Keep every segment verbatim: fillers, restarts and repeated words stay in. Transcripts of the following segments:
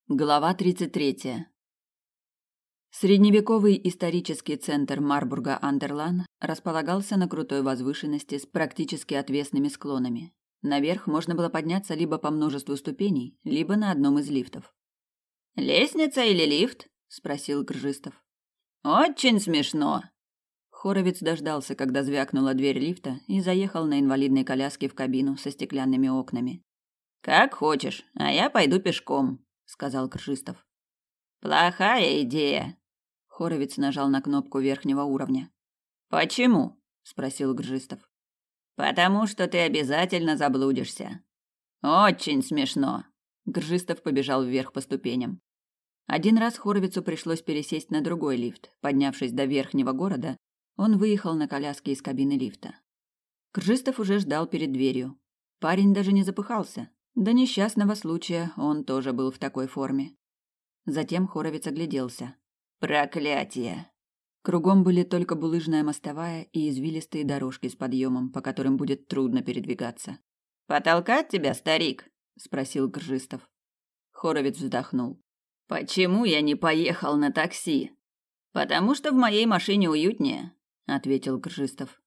Глава тридцать третья. Средневековый исторический центр Марбурга-Андерлан располагался на крутой возвышенности с практически отвесными склонами. Наверх можно было подняться либо по множеству ступеней, либо на одном из лифтов. «Лестница или лифт?» – спросил Кржистов. «Очень смешно!» Хоровец дождался, когда звякнула дверь лифта, и заехал на инвалидной коляске в кабину со стеклянными окнами. «Как хочешь, а я пойду пешком», – сказал Кржистов. «Плохая идея», – Хоровец нажал на кнопку верхнего уровня. «Почему?» – спросил Кржистов. «Потому что ты обязательно заблудишься». «Очень смешно», – Кржистов побежал вверх по ступеням. Один раз Хоровицу пришлось пересесть на другой лифт. Поднявшись до верхнего города, он выехал на коляске из кабины лифта. Кржистов уже ждал перед дверью. Парень даже не запыхался. До несчастного случая он тоже был в такой форме. Затем Хоровец огляделся. Проклятие! Кругом были только булыжная мостовая и извилистые дорожки с подъемом, по которым будет трудно передвигаться. «Потолкать тебя, старик?» – спросил Кржистов. Хоровец вздохнул. «Почему я не поехал на такси?» «Потому что в моей машине уютнее», – ответил Кржистов.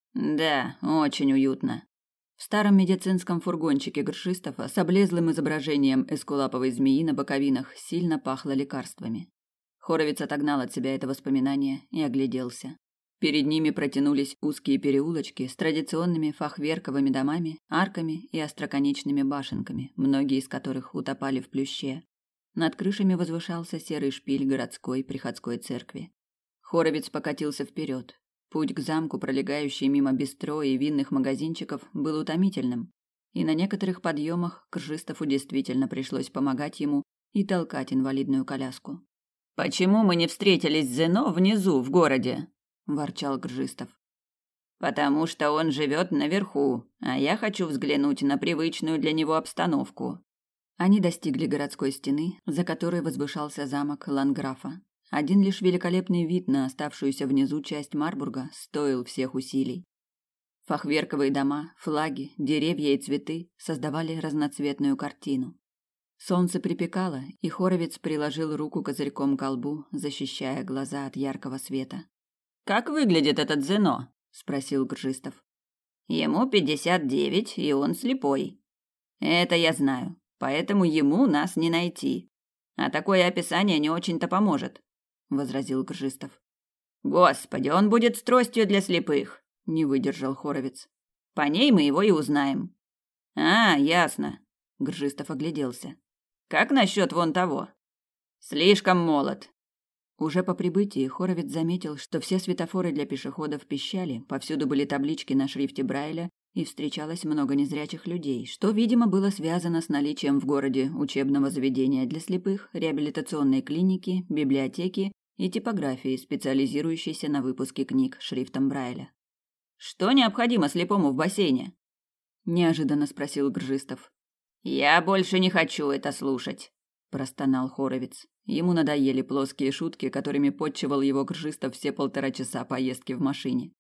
«Да, очень уютно». В старом медицинском фургончике Кржистова с облезлым изображением эскулаповой змеи на боковинах сильно пахло лекарствами. Хоровец отогнал от себя это воспоминание и огляделся. Перед ними протянулись узкие переулочки с традиционными фахверковыми домами, арками и остроконечными башенками, многие из которых утопали в плюще. Над крышами возвышался серый шпиль городской приходской церкви. Хоровец покатился вперед. Путь к замку, пролегающий мимо бистро и винных магазинчиков, был утомительным, и на некоторых подъемах Кржистову действительно пришлось помогать ему и толкать инвалидную коляску. «Почему мы не встретились с Зено внизу, в городе?» – ворчал Кржистов. «Потому что он живет наверху, а я хочу взглянуть на привычную для него обстановку». Они достигли городской стены, за которой возвышался замок Ланграфа. Один лишь великолепный вид на оставшуюся внизу часть Марбурга стоил всех усилий. Фахверковые дома, флаги, деревья и цветы создавали разноцветную картину. Солнце припекало, и Хоровец приложил руку козырьком к колбу, защищая глаза от яркого света. «Как выглядит этот Зено?» – спросил Кржистов. «Ему пятьдесят девять, и он слепой. Это я знаю, поэтому ему нас не найти. А такое описание не очень-то поможет», – возразил Кржистов. «Господи, он будет с тростью для слепых», – не выдержал Хоровец. «По ней мы его и узнаем». «А, ясно», – Кржистов огляделся. «Как насчет вон того?» «Слишком молод». Уже по прибытии Хоровец заметил, что все светофоры для пешеходов пищали, повсюду были таблички на шрифте Брайля, и встречалось много незрячих людей, что, видимо, было связано с наличием в городе учебного заведения для слепых, реабилитационной клиники, библиотеки и типографии, специализирующейся на выпуске книг шрифтом Брайля. «Что необходимо слепому в бассейне?» – неожиданно спросил Кржистов. «Я больше не хочу это слушать», – простонал Хоровец. Ему надоели плоские шутки, которыми подчивал его Кржистов все полтора часа поездки в машине.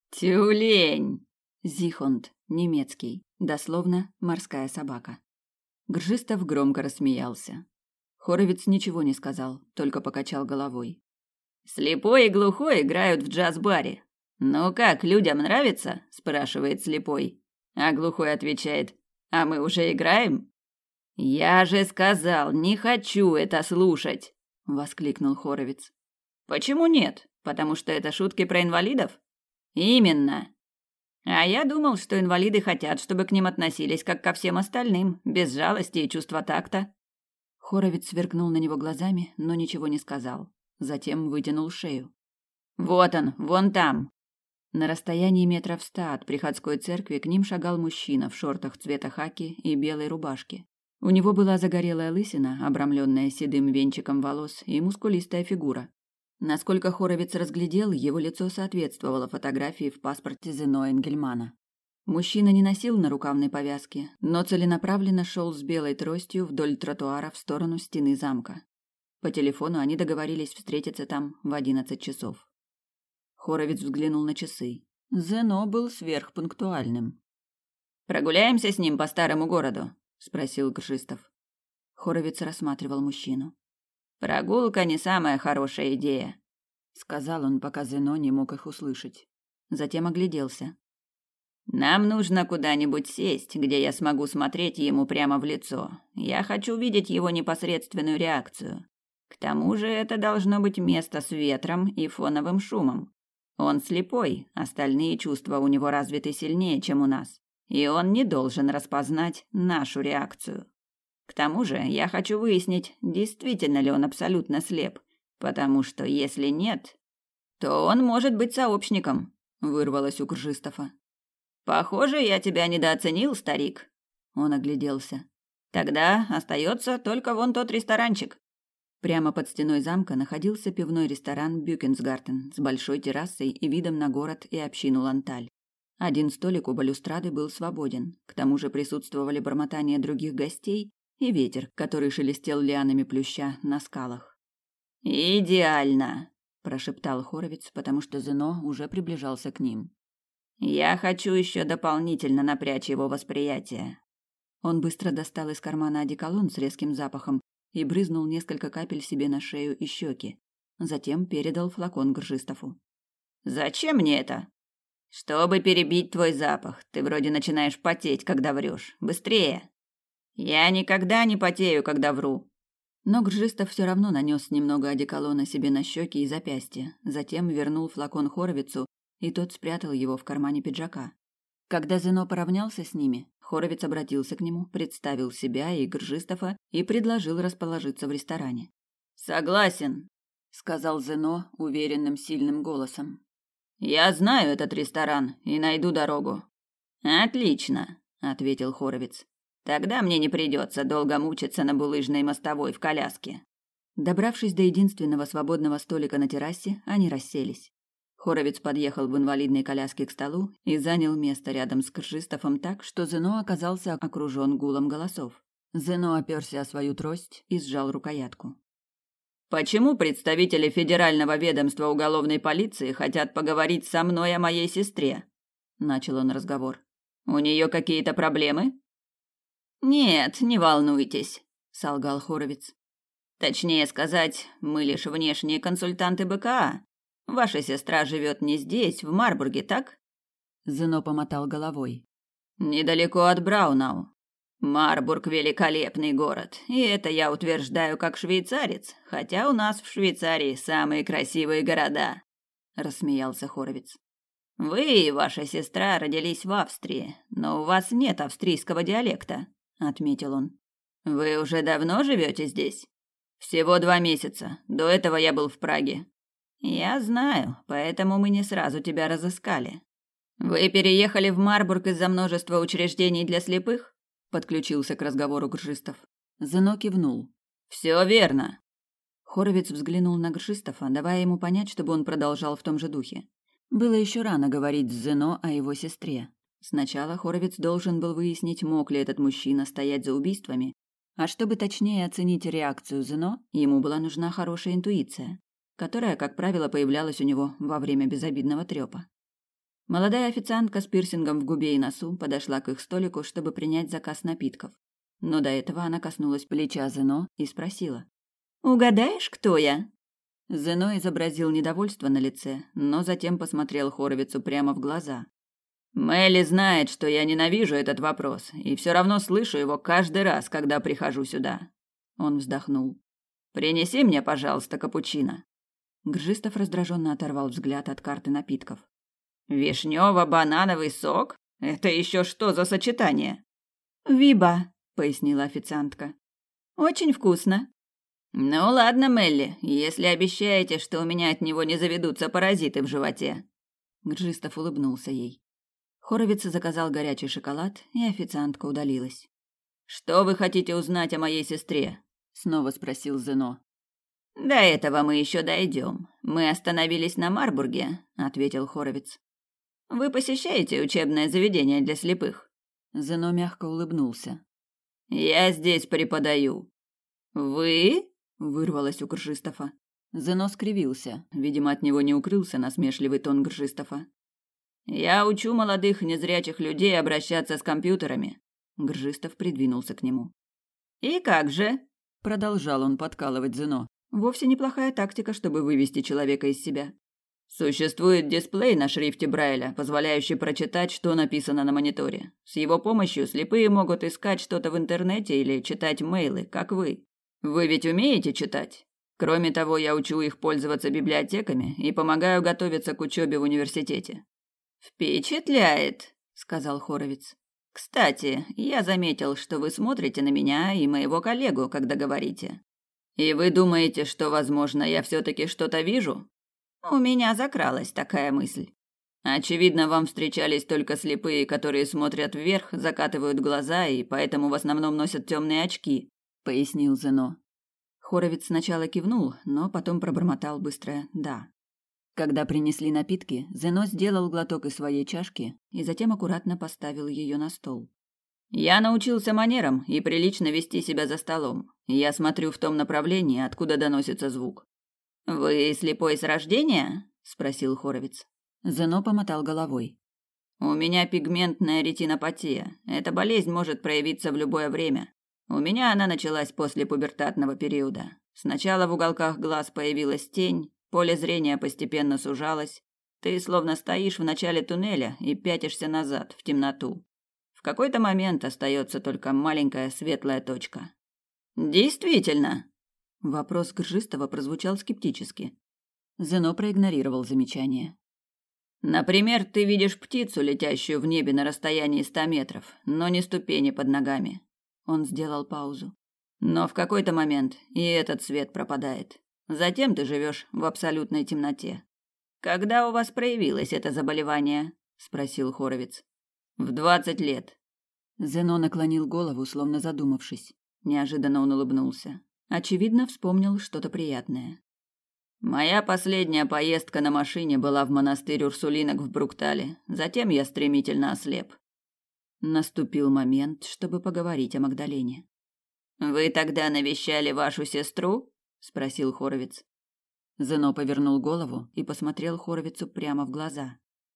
«Тюлень!» Зихонд, немецкий, дословно «морская собака». Кржистов громко рассмеялся. Хоровец ничего не сказал, только покачал головой. «Слепой и глухой играют в джаз-баре. Ну как, людям нравится?» – спрашивает слепой. А глухой отвечает: «А мы уже играем?» «Я же сказал, не хочу это слушать!» – воскликнул Хоровец. «Почему нет? Потому что это шутки про инвалидов?» «Именно!» «А я думал, что инвалиды хотят, чтобы к ним относились как ко всем остальным, без жалости и чувства такта». Хоровец сверкнул на него глазами, но ничего не сказал. Затем вытянул шею. «Вот он, вон там!» На расстоянии метров ста от приходской церкви к ним шагал мужчина в шортах цвета хаки и белой рубашке. У него была загорелая лысина, обрамленная седым венчиком волос, и мускулистая фигура. Насколько Хоровец разглядел, его лицо соответствовало фотографии в паспорте Зено Энгельмана. Мужчина не носил нарукавной повязки, но целенаправленно шел с белой тростью вдоль тротуара в сторону стены замка. По телефону они договорились встретиться там в одиннадцать часов. Хоровец взглянул на часы. Зено был сверхпунктуальным. «Прогуляемся с ним по старому городу?» – спросил Кржистов. Хоровиц рассматривал мужчину. «Прогулка не самая хорошая идея», — сказал он, пока Зено не мог их услышать. Затем огляделся. «Нам нужно куда-нибудь сесть, где я смогу смотреть ему прямо в лицо. Я хочу видеть его непосредственную реакцию. К тому же это должно быть место с ветром и фоновым шумом. Он слепой, остальные чувства у него развиты сильнее, чем у нас, и он не должен распознать нашу реакцию. К тому же я хочу выяснить, действительно ли он абсолютно слеп, потому что если нет, то он может быть сообщником», — вырвалось у Гржистофа. «Похоже, я тебя недооценил, старик». Он огляделся. «Тогда остается только вон тот ресторанчик». Прямо под стеной замка находился пивной ресторан Бюкенсгартен с большой террасой и видом на город и общину Ланталь. Один столик у балюстрады был свободен, к тому же присутствовали бормотание других гостей и ветер, который шелестел лианами плюща на скалах. «Идеально!» – прошептал Хоровиц, потому что Зено уже приближался к ним. «Я хочу еще дополнительно напрячь его восприятие». Он быстро достал из кармана одеколон с резким запахом и брызнул несколько капель себе на шею и щеки. Затем передал флакон Гржистофу. «Зачем мне это?» «Чтобы перебить твой запах. Ты вроде начинаешь потеть, когда врешь. Быстрее!» «Я никогда не потею, когда вру». Но Гржистов все равно нанес немного одеколона себе на щеки и запястья, затем вернул флакон Хоровицу, и тот спрятал его в кармане пиджака. Когда Зено поравнялся с ними, Хоровиц обратился к нему, представил себя и Гржистова и предложил расположиться в ресторане. «Согласен», — сказал Зено уверенным, сильным голосом. «Я знаю этот ресторан и найду дорогу». «Отлично», — ответил Хоровиц. «Тогда мне не придется долго мучиться на булыжной мостовой в коляске». Добравшись до единственного свободного столика на террасе, они расселись. Хоровиц подъехал в инвалидной коляске к столу и занял место рядом с Гржистофом так, что Зено оказался окружен гулом голосов. Зено оперся о свою трость и сжал рукоятку. «Почему представители Федерального ведомства уголовной полиции хотят поговорить со мной о моей сестре?» – начал он разговор. «У нее какие-то проблемы?» «Нет, не волнуйтесь», – солгал Хоровиц. «Точнее сказать, мы лишь внешние консультанты БКА. Ваша сестра живет не здесь, в Марбурге, так?» Зено помотал головой. «Недалеко от Браунау. Марбург – великолепный город, и это я утверждаю как швейцарец, хотя у нас в Швейцарии самые красивые города», – рассмеялся Хоровиц. «Вы и ваша сестра родились в Австрии, но у вас нет австрийского диалекта», – отметил он. «Вы уже давно живете здесь?» «Всего два месяца. До этого я был в Праге». «Я знаю, поэтому мы не сразу тебя разыскали». «Вы переехали в Марбург из-за множества учреждений для слепых?» Подключился к разговору Гржистов. Зено кивнул. «Все верно». Хоровиц взглянул на Гржистова, давая ему понять, чтобы он продолжал в том же духе. Было еще рано говорить с Зено о его сестре. Сначала Хоровиц должен был выяснить, мог ли этот мужчина стоять за убийствами, а чтобы точнее оценить реакцию Зено, ему была нужна хорошая интуиция, которая, как правило, появлялась у него во время безобидного трёпа. Молодая официантка с пирсингом в губе и носу подошла к их столику, чтобы принять заказ напитков. Но до этого она коснулась плеча Зено и спросила: «Угадаешь, кто я?» Зено изобразил недовольство на лице, но затем посмотрел Хоровицу прямо в глаза. «Мелли знает, что я ненавижу этот вопрос, и все равно слышу его каждый раз, когда прихожу сюда». Он вздохнул. «Принеси мне, пожалуйста, капучино». Гржистов раздраженно оторвал взгляд от карты напитков. «Вишнево-банановый сок? Это еще что за сочетание?» «Виба», — пояснила официантка. «Очень вкусно». «Ну ладно, Мелли, если обещаете, что у меня от него не заведутся паразиты в животе». Гржистов улыбнулся ей. Хоровиц заказал горячий шоколад, и официантка удалилась. «Что вы хотите узнать о моей сестре?» — снова спросил Зено. «До этого мы еще дойдем. Мы остановились на Марбурге», — ответил Хоровиц. «Вы посещаете учебное заведение для слепых?» Зено мягко улыбнулся. «Я здесь преподаю». «Вы?» — вырвалось у Гржистова. Зено скривился. Видимо, от него не укрылся насмешливый тон Гржистова. «Я учу молодых незрячих людей обращаться с компьютерами». Гржистов придвинулся к нему. «И как же?» Продолжал он подкалывать Зено. Вовсе неплохая тактика, чтобы вывести человека из себя. Существует дисплей на шрифте Брайля, позволяющий прочитать, что написано на мониторе. С его помощью слепые могут искать что-то в интернете или читать мейлы, как вы. Вы ведь умеете читать? Кроме того, я учу их пользоваться библиотеками и помогаю готовиться к учебе в университете. Впечатляет, сказал Хоровиц. Кстати, я заметил, что вы смотрите на меня и моего коллегу, когда говорите. И вы думаете, что, возможно, я все-таки что-то вижу? У меня закралась такая мысль. Очевидно, вам встречались только слепые, которые смотрят вверх, закатывают глаза и поэтому в основном носят темные очки, пояснил Зено. Хоровиц сначала кивнул, но потом пробормотал быстро «да». Когда принесли напитки, Зено сделал глоток из своей чашки и затем аккуратно поставил ее на стол. «Я научился манерам и прилично вести себя за столом. Я смотрю в том направлении, откуда доносится звук». «Вы слепой с рождения?» – спросил Хоровиц. Зено помотал головой. «У меня пигментная ретинопатия. Эта болезнь может проявиться в любое время. У меня она началась после пубертатного периода. Сначала в уголках глаз появилась тень, поле зрения постепенно сужалось. Ты словно стоишь в начале туннеля и пятишься назад, в темноту. В какой-то момент остается только маленькая светлая точка». «Действительно?» Вопрос Гржистого прозвучал скептически. Зено проигнорировал замечание. «Например, ты видишь птицу, летящую в небе на расстоянии ста метров, но не ступени под ногами». Он сделал паузу. «Но в какой-то момент и этот свет пропадает. Затем ты живешь в абсолютной темноте». «Когда у вас проявилось это заболевание?» – спросил Хоровиц. «В двадцать лет». Зено наклонил голову, словно задумавшись. Неожиданно он улыбнулся. Очевидно, вспомнил что-то приятное. «Моя последняя поездка на машине была в монастырь Урсулинок в Бруктале. Затем я стремительно ослеп». Наступил момент, чтобы поговорить о Магдалене. «Вы тогда навещали вашу сестру?» – спросил Хоровиц. Зено повернул голову и посмотрел Хоровицу прямо в глаза.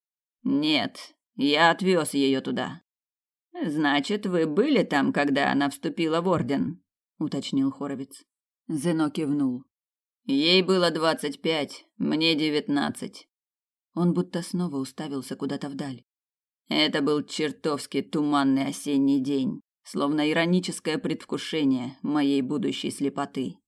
«Нет, я отвез ее туда». «Значит, вы были там, когда она вступила в орден?» – уточнил Хоровиц. Зено кивнул. «Ей было двадцать пять, мне девятнадцать». Он будто снова уставился куда-то вдаль. Это был чертовски туманный осенний день, словно ироническое предвкушение моей будущей слепоты.